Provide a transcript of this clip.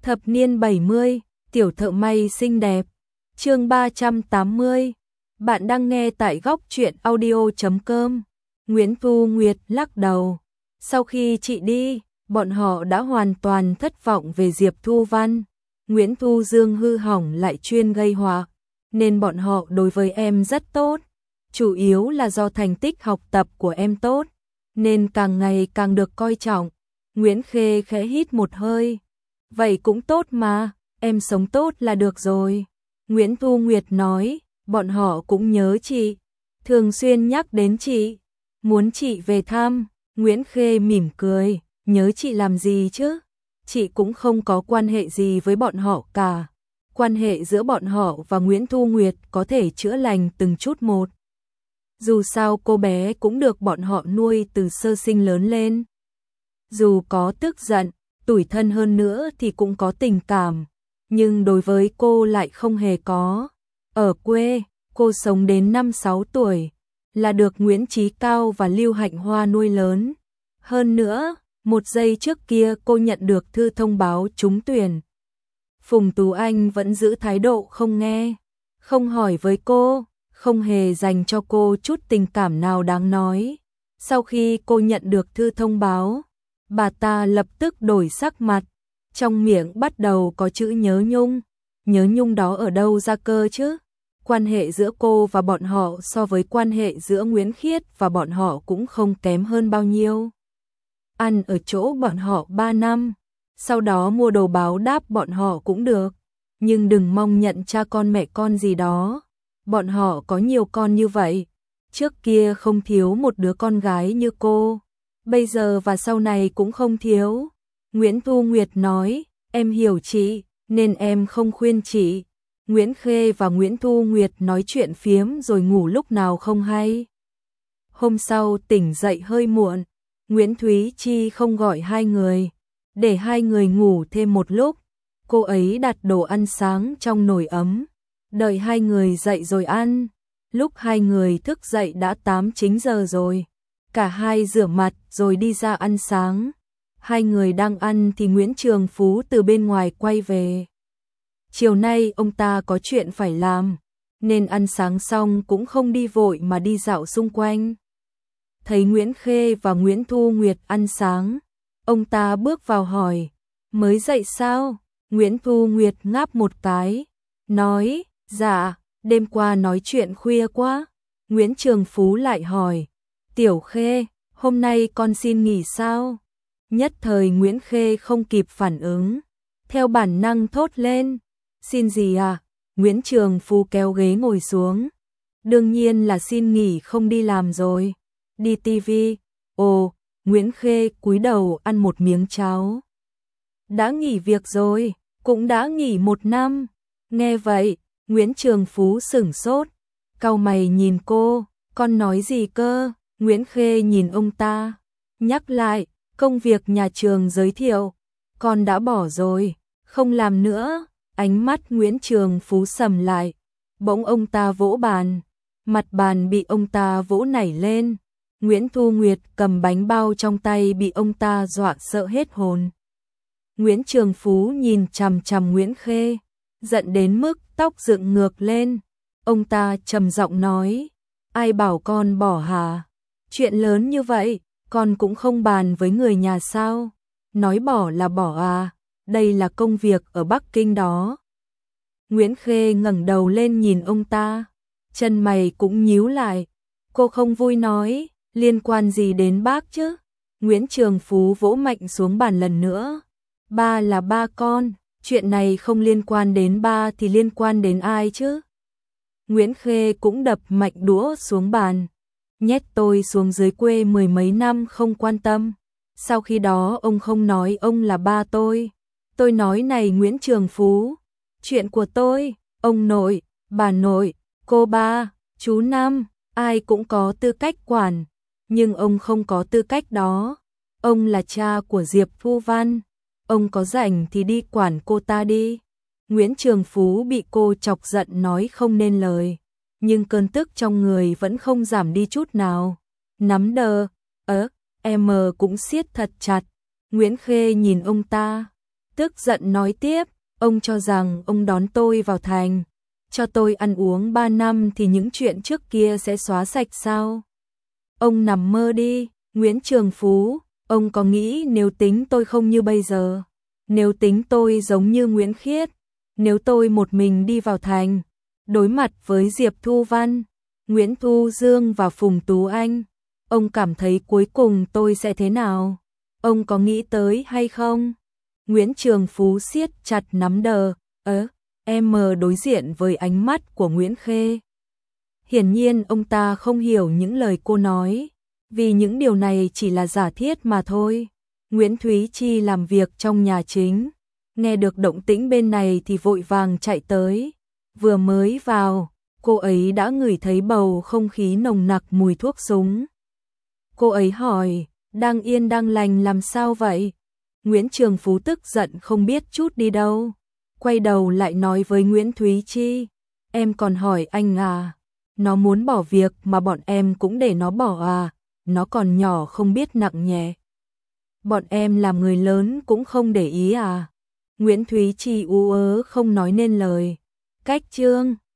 Thập niên 70, tiểu thợ may xinh đẹp. Chương 380. Bạn đang nghe tại góc truyện audio.com. Nguyễn Thu Nguyệt lắc đầu. Sau khi chị đi, bọn họ đã hoàn toàn thất vọng về Diệp Thu Văn. Nguyễn Thu Dương hư hỏng lại chuyên gây họa, nên bọn họ đối với em rất tốt. Chủ yếu là do thành tích học tập của em tốt, nên càng ngày càng được coi trọng. Nguyễn Khê khẽ hít một hơi. Vậy cũng tốt mà, em sống tốt là được rồi. Nguyễn Thu Nguyệt nói, bọn họ cũng nhớ chị, thường xuyên nhắc đến chị, muốn chị về thăm. Nguyễn Khê mỉm cười, nhớ chị làm gì chứ? Chị cũng không có quan hệ gì với bọn họ cả. Quan hệ giữa bọn họ và Nguyễn Thu Nguyệt có thể chữa lành từng chút một. Dù sao cô bé cũng được bọn họ nuôi từ sơ sinh lớn lên. Dù có tức giận, tủi thân hơn nữa thì cũng có tình cảm, nhưng đối với cô lại không hề có. Ở quê, cô sống đến 5-6 tuổi, là được Nguyễn Chí Cao và Lưu Hạnh Hoa nuôi lớn. Hơn nữa, một giây trước kia cô nhận được thư thông báo trúng tuyển. Phùng Tú Anh vẫn giữ thái độ không nghe, không hỏi với cô, không hề dành cho cô chút tình cảm nào đáng nói. Sau khi cô nhận được thư thông báo, bà ta lập tức đổi sắc mặt, trong miệng bắt đầu có chữ nhớ nhung. Nhớ nhung đó ở đâu ra cơ chứ? Quan hệ giữa cô và bọn họ so với quan hệ giữa Nguyễn Khiết và bọn họ cũng không kém hơn bao nhiêu. Ăn ở chỗ bọn họ 3 năm, sau đó mua đồ báo đáp bọn họ cũng được, nhưng đừng mong nhận cha con mẹ con gì đó. Bọn họ có nhiều con như vậy, trước kia không thiếu một đứa con gái như cô, bây giờ và sau này cũng không thiếu. Nguyễn Thu Nguyệt nói, em hiểu chị, nên em không khuyên chị. Nguyễn Khê và Nguyễn Thu Nguyệt nói chuyện phiếm rồi ngủ lúc nào không hay. Hôm sau tỉnh dậy hơi muộn, Nguyễn Thúy Chi không gọi hai người, để hai người ngủ thêm một lúc. Cô ấy đặt đồ ăn sáng trong nồi ấm, đợi hai người dậy rồi ăn. Lúc hai người thức dậy đã 8-9 giờ rồi. Cả hai rửa mặt rồi đi ra ăn sáng. Hai người đang ăn thì Nguyễn Trường Phú từ bên ngoài quay về. Chiều nay ông ta có chuyện phải làm, nên ăn sáng xong cũng không đi vội mà đi dạo xung quanh. Thấy Nguyễn Khê và Nguyễn Thu Nguyệt ăn sáng, ông ta bước vào hỏi, mới dậy sao? Nguyễn Thu Nguyệt ngáp một cái, nói, dạ, đêm qua nói chuyện khuya quá. Nguyễn Trường Phú lại hỏi, Tiểu Khê, hôm nay con xin nghỉ sao? Nhất thời Nguyễn Khê không kịp phản ứng, theo bản năng thốt lên, xin gì à? Nguyễn Trường Phú kéo ghế ngồi xuống, đương nhiên là xin nghỉ không đi làm rồi. Đi tivi. Ồ, Nguyễn Khê cúi đầu ăn một miếng cháo. Đã nghỉ việc rồi, cũng đã nghỉ 1 năm. Nghe vậy, Nguyễn Trường Phú sửng sốt, cau mày nhìn cô, con nói gì cơ? Nguyễn Khê nhìn ông ta, nhắc lại, công việc nhà trường giới thiệu, con đã bỏ rồi, không làm nữa. Ánh mắt Nguyễn Trường Phú sầm lại, bỗng ông ta vỗ bàn, mặt bàn bị ông ta vỗ nảy lên. Nguyễn Thu Nguyệt cầm bánh bao trong tay bị ông ta dọa sợ hết hồn. Nguyễn Trường Phú nhìn chằm chằm Nguyễn Khê, giận đến mức tóc dựng ngược lên. Ông ta trầm giọng nói, ai bảo con bỏ hả? Chuyện lớn như vậy, con cũng không bàn với người nhà sao? Nói bỏ là bỏ à? Đây là công việc ở Bắc Kinh đó. Nguyễn Khê ngẩng đầu lên nhìn ông ta, chân mày cũng nhíu lại. Cô không vui nói, liên quan gì đến bác chứ? Nguyễn Trường Phú vỗ mạnh xuống bàn lần nữa. Ba là ba con, chuyện này không liên quan đến ba thì liên quan đến ai chứ? Nguyễn Khê cũng đập mạnh đũa xuống bàn. Nhét tôi xuống dưới quê 10 mấy năm không quan tâm. Sau khi đó ông không nói ông là ba tôi. Tôi nói này Nguyễn Trường Phú, chuyện của tôi, ông nội, bà nội, cô ba, chú Năm, ai cũng có tư cách quản, nhưng ông không có tư cách đó. Ông là cha của Diệp Thu Văn, ông có rảnh thì đi quản cô ta đi. Nguyễn Trường Phú bị cô chọc giận nói không nên lời, nhưng cơn tức trong người vẫn không giảm đi chút nào. Nắm đờ, em cũng siết thật chặt. Nguyễn Khê nhìn ông ta, tức giận nói tiếp, ông cho rằng ông đón tôi vào thành, cho tôi ăn uống 3 năm thì những chuyện trước kia sẽ xóa sạch sao? Ông nằm mơ đi, Nguyễn Trường Phú, ông có nghĩ nếu tính tôi không như bây giờ, nếu tính tôi giống như Nguyễn Khiết, nếu tôi một mình đi vào thành, đối mặt với Diệp Thu Văn, Nguyễn Thu Dương và Phùng Tú Anh, ông cảm thấy cuối cùng tôi sẽ thế nào? Ông có nghĩ tới hay không? Nguyễn Trường Phú siết chặt nắm đờ, em đối diện với ánh mắt của Nguyễn Khê. Hiển nhiên ông ta không hiểu những lời cô nói, vì những điều này chỉ là giả thiết mà thôi. Nguyễn Thúy Chi làm việc trong nhà chính, nghe được động tĩnh bên này thì vội vàng chạy tới. Vừa mới vào, cô ấy đã ngửi thấy bầu không khí nồng nặc mùi thuốc súng. Cô ấy hỏi, đang yên đang lành làm sao vậy? Nguyễn Trường Phú tức giận không biết chút đi đâu. Quay đầu lại nói với Nguyễn Thúy Chi, em còn hỏi anh à? Nó muốn bỏ việc mà bọn em cũng để nó bỏ à? Nó còn nhỏ không biết nặng nhẹ. Bọn em làm người lớn cũng không để ý à? Nguyễn Thúy Chi ú ớ không nói nên lời. Cách chương